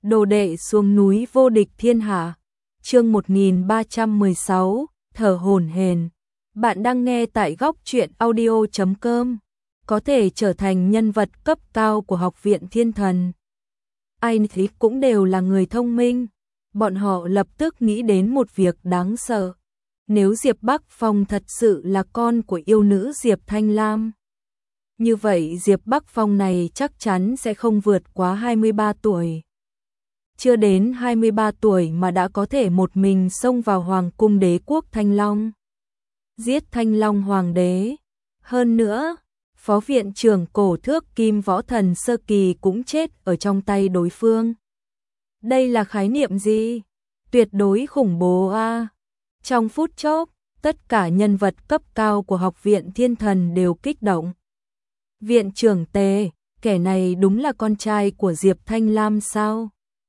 Đồ đệ xuống núi vô địch thiên hạ. Chương 1316, thở hổn hển. Bạn đang nghe tại góc truyện audio.com. Có thể trở thành nhân vật cấp cao của Học viện Thiên Thần. Ai thì cũng đều là người thông minh. Bọn họ lập tức nghĩ đến một việc đáng sợ. Nếu Diệp Bắc Phong thật sự là con của yêu nữ Diệp Thanh Lam, như vậy Diệp Bắc Phong này chắc chắn sẽ không vượt quá 23 tuổi. Chưa đến 23 tuổi mà đã có thể một mình xông vào Hoàng cung đế quốc Thanh Long, giết Thanh Long hoàng đế. Hơn nữa, phó viện trưởng cổ thước Kim Võ Thần sơ kỳ cũng chết ở trong tay đối phương. Đây là khái niệm gì? Tuyệt đối khủng bố a. Trong phút chốc, tất cả nhân vật cấp cao của Học viện Thiên Thần đều kích động. Viện trưởng Tề, kẻ này đúng là con trai của Diệp Thanh Lam sao?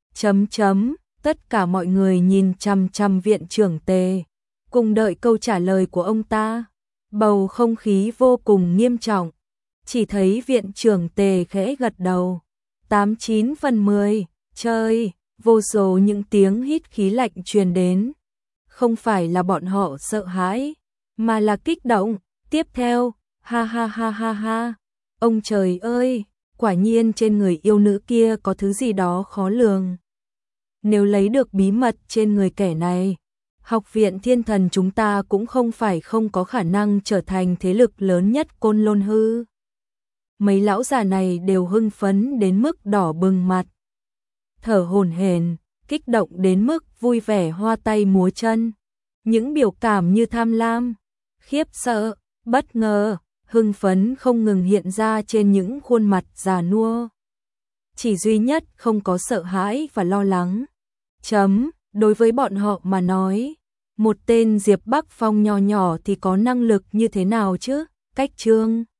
Tất cả mọi người nhìn chằm chằm viện trưởng Tề, cùng đợi câu trả lời của ông ta. Bầu không khí vô cùng nghiêm trọng. Chỉ thấy viện trưởng Tề khẽ gật đầu. 89 phần 10, chơi, vô số những tiếng hít khí lạnh truyền đến. Không phải là bọn họ sợ hãi, mà là kích động. Tiếp theo, ha ha ha ha ha. Ông trời ơi, quả nhiên trên người yêu nữ kia có thứ gì đó khó lường. Nếu lấy được bí mật trên người kẻ này, Học viện Thiên Thần chúng ta cũng không phải không có khả năng trở thành thế lực lớn nhất Côn Lôn hư. Mấy lão già này đều hưng phấn đến mức đỏ bừng mặt, thở hổn hển, kích động đến mức vui vẻ hoa tay múa chân. Những biểu cảm như tham lam, khiếp sợ, bất ngờ, hưng phấn không ngừng hiện ra trên những khuôn mặt già nua. Chỉ duy nhất không có sợ hãi và lo lắng. Đối với bọn họ mà nói, một tên Diệp Bắc Phong nhỏ nhỏ thì có năng lực như thế nào chứ? Cách chương